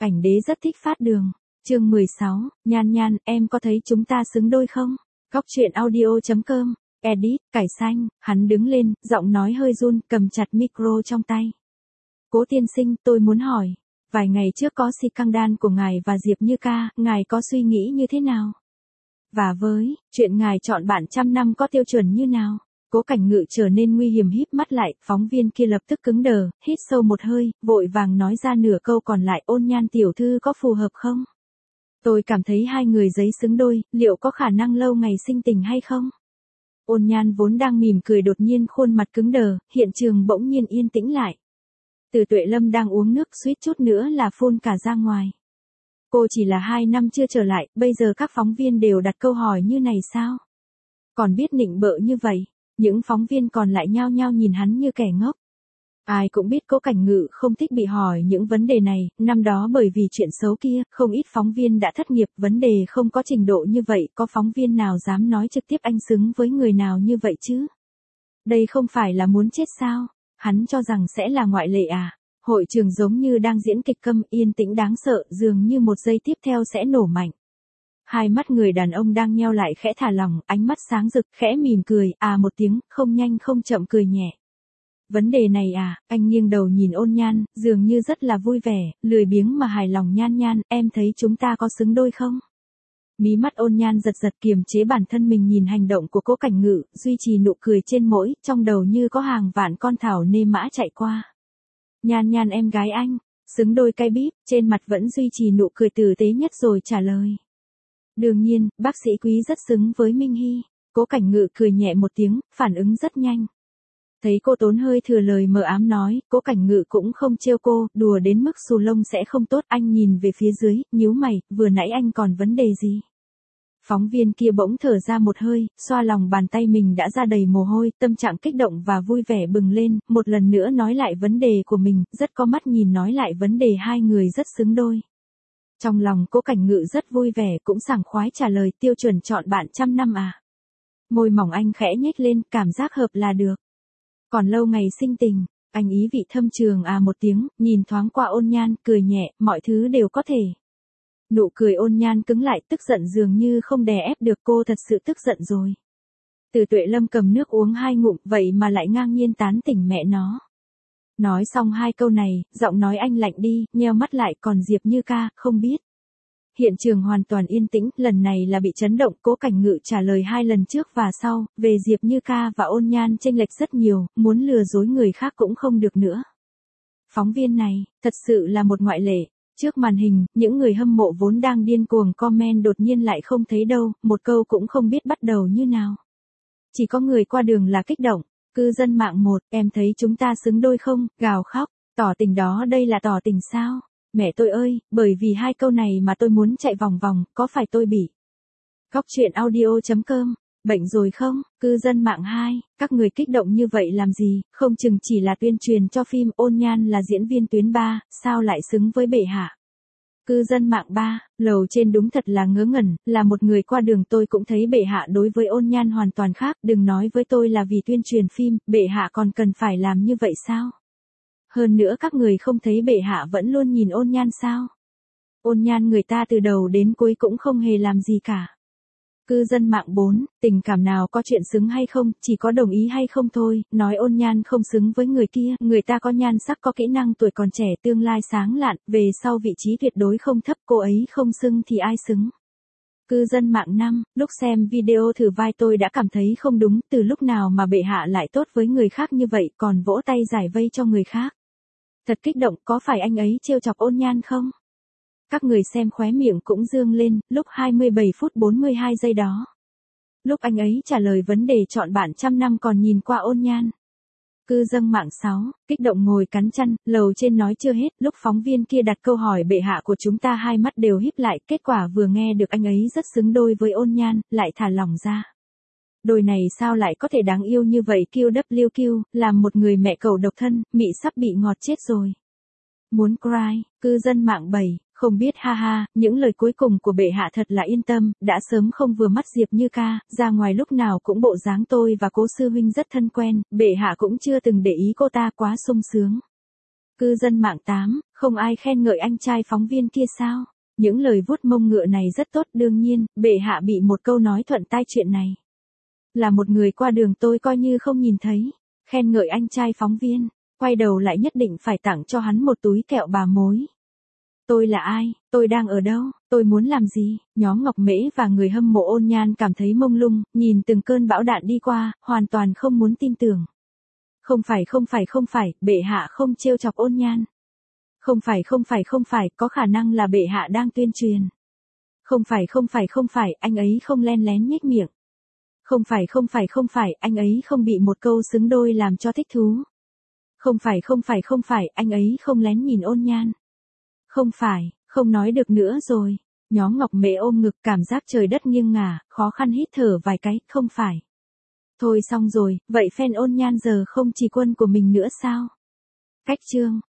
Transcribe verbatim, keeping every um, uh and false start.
Ảnh đế rất thích phát đường. Chương mười sáu, Nhan Nhan, em có thấy chúng ta xứng đôi không? Góc truyện audio chấm com, edit, cải xanh, hắn đứng lên, giọng nói hơi run, cầm chặt micro trong tay. Cố tiên sinh, tôi muốn hỏi, vài ngày trước có scandal của ngài và Diệp Như Ca, ngài có suy nghĩ như thế nào? Và với, chuyện ngài chọn bạn trăm năm có tiêu chuẩn như nào? Cố Cảnh Ngự trở nên nguy hiểm híp mắt lại, phóng viên kia lập tức cứng đờ, hít sâu một hơi, vội vàng nói ra nửa câu còn lại, Ôn Nhan tiểu thư có phù hợp không? Tôi cảm thấy hai người giấy xứng đôi, liệu có khả năng lâu ngày sinh tình hay không? Ôn Nhan vốn đang mỉm cười đột nhiên khuôn mặt cứng đờ, hiện trường bỗng nhiên yên tĩnh lại. Từ Tuệ Lâm đang uống nước suýt chút nữa là phun cả ra ngoài. Cô chỉ là hai năm chưa trở lại, bây giờ các phóng viên đều đặt câu hỏi như này sao? Còn biết nịnh bợ như vậy, những phóng viên còn lại nhao nhao nhìn hắn như kẻ ngốc. Ai cũng biết Cố Cảnh Ngự không thích bị hỏi những vấn đề này, năm đó bởi vì chuyện xấu kia, không ít phóng viên đã thất nghiệp, vấn đề không có trình độ như vậy, có phóng viên nào dám nói trực tiếp anh xứng với người nào như vậy chứ? Đây không phải là muốn chết sao? Hắn cho rằng sẽ là ngoại lệ à? Hội trường giống như đang diễn kịch câm, yên tĩnh đáng sợ, dường như một giây tiếp theo sẽ nổ mạnh. Hai mắt người đàn ông đang nheo lại khẽ thả lỏng, ánh mắt sáng rực, khẽ mỉm cười, à một tiếng, không nhanh không chậm cười nhẹ. Vấn đề này à, anh nghiêng đầu nhìn Ôn Nhan, dường như rất là vui vẻ, lười biếng mà hài lòng. Nhan Nhan, em thấy chúng ta có xứng đôi không? Mí mắt Ôn Nhan giật giật, kiềm chế bản thân mình nhìn hành động của Cố Cảnh Ngự, duy trì nụ cười trên mỗi, trong đầu như có hàng vạn con thảo nê mã chạy qua. Nhan Nhan em gái anh, xứng đôi cay bíp, trên mặt vẫn duy trì nụ cười tử tế nhất rồi trả lời. Đương nhiên, bác sĩ Quý rất xứng với Minh Hy. Cố Cảnh Ngự cười nhẹ một tiếng, phản ứng rất nhanh. Thấy cô tốn hơi thừa lời mờ ám nói, Cố Cảnh Ngự cũng không trêu cô, đùa đến mức xù lông sẽ không tốt. Anh nhìn về phía dưới, nhíu mày, vừa nãy anh còn vấn đề gì? Phóng viên kia bỗng thở ra một hơi, xoa lòng bàn tay mình đã ra đầy mồ hôi, tâm trạng kích động và vui vẻ bừng lên, một lần nữa nói lại vấn đề của mình, rất có mắt nhìn nói lại vấn đề hai người rất xứng đôi. Trong lòng Cố Cảnh Ngự rất vui vẻ, cũng sảng khoái trả lời, tiêu chuẩn chọn bạn trăm năm à? Môi mỏng anh khẽ nhếch lên, cảm giác hợp là được. Còn lâu ngày sinh tình, anh ý vị thâm trường à một tiếng, nhìn thoáng qua Ôn Nhan, cười nhẹ, mọi thứ đều có thể. Nụ cười Ôn Nhan cứng lại, tức giận dường như không đè ép được, cô thật sự tức giận rồi. Từ Tuệ Lâm cầm nước uống hai ngụm, vậy mà lại ngang nhiên tán tỉnh mẹ nó. Nói xong hai câu này, giọng nói anh lạnh đi, nheo mắt lại, còn Diệp Như Ca, không biết. Hiện trường hoàn toàn yên tĩnh, lần này là bị chấn động. Cố Cảnh Ngự trả lời hai lần trước và sau, về Diệp Như Ca và Ôn Nhan chênh lệch rất nhiều, muốn lừa dối người khác cũng không được nữa. Phóng viên này, thật sự là một ngoại lệ. Trước màn hình, những người hâm mộ vốn đang điên cuồng comment đột nhiên lại không thấy đâu, một câu cũng không biết bắt đầu như nào. Chỉ có người qua đường là kích động. Cư dân mạng một, em thấy chúng ta xứng đôi không, gào khóc, tỏ tình đó, đây là tỏ tình sao? Mẹ tôi ơi, bởi vì hai câu này mà tôi muốn chạy vòng vòng, có phải tôi bị? Góc truyện audio chấm com, bệnh rồi không? Cư dân mạng hai, các người kích động như vậy làm gì, không chừng chỉ là tuyên truyền cho phim. Ôn Nhan là diễn viên tuyến ba, sao lại xứng với bệ hạ? Cư dân mạng ba, lầu trên đúng thật là ngớ ngẩn, là một người qua đường tôi cũng thấy bệ hạ đối với Ôn Nhan hoàn toàn khác, đừng nói với tôi là vì tuyên truyền phim, bệ hạ còn cần phải làm như vậy sao? Hơn nữa các người không thấy bệ hạ vẫn luôn nhìn Ôn Nhan sao? Ôn Nhan người ta từ đầu đến cuối cũng không hề làm gì cả. Cư dân mạng bốn, tình cảm nào có chuyện xứng hay không, chỉ có đồng ý hay không thôi, nói Ôn Nhan không xứng với người kia, người ta có nhan sắc, có kỹ năng, tuổi còn trẻ, tương lai sáng lạn, về sau vị trí tuyệt đối không thấp, cô ấy không xứng thì ai xứng? Cư dân mạng năm, lúc xem video thử vai tôi đã cảm thấy không đúng, từ lúc nào mà bệ hạ lại tốt với người khác như vậy, còn vỗ tay giải vây cho người khác. Thật kích động, có phải anh ấy trêu chọc Ôn Nhan không? Các người xem khóe miệng cũng dương lên, lúc hai mươi bảy phút bốn mươi hai giây đó. Lúc anh ấy trả lời vấn đề chọn bạn trăm năm còn nhìn qua Ôn Nhan. Cư dân mạng sáu, kích động ngồi cắn chăn, lầu trên nói chưa hết, lúc phóng viên kia đặt câu hỏi bệ hạ của chúng ta hai mắt đều híp lại, kết quả vừa nghe được anh ấy rất xứng đôi với Ôn Nhan, lại thả lỏng ra. Đôi này sao lại có thể đáng yêu như vậy, kiu đắp liu kiu, làm một người mẹ cầu độc thân, mị sắp bị ngọt chết rồi. Muốn cry, cư dân mạng bảy, không biết ha ha, những lời cuối cùng của bệ hạ thật là yên tâm, đã sớm không vừa mắt Diệp Như Ca, ra ngoài lúc nào cũng bộ dáng tôi và Cố sư huynh rất thân quen, bệ hạ cũng chưa từng để ý cô ta, quá sung sướng. Cư dân mạng tám, không ai khen ngợi anh trai phóng viên kia sao? Những lời vuốt mông ngựa này rất tốt, đương nhiên, bệ hạ bị một câu nói thuận tai chuyện này. Là một người qua đường tôi coi như không nhìn thấy. Khen ngợi anh trai phóng viên, quay đầu lại nhất định phải tặng cho hắn một túi kẹo bà mối. Tôi là ai, tôi đang ở đâu, tôi muốn làm gì? Nhóm Ngọc Mễ và người hâm mộ Ôn Nhan cảm thấy mông lung, nhìn từng cơn bão đạn đi qua, hoàn toàn không muốn tin tưởng. Không phải không phải không phải, bệ hạ không trêu chọc Ôn Nhan. Không phải không phải không phải, có khả năng là bệ hạ đang tuyên truyền. Không phải không phải không phải, anh ấy không len lén nhếch miệng. Không phải không phải không phải, anh ấy không bị một câu xứng đôi làm cho thích thú. Không phải không phải không phải, anh ấy không lén nhìn Ôn Nhan. Không phải, không nói được nữa rồi. Nhóm Ngọc Mễ ôm ngực, cảm giác trời đất nghiêng ngả, khó khăn hít thở vài cái, không phải. Thôi xong rồi, vậy fan Ôn Nhan giờ không chỉ quân của mình nữa sao? Cách chương.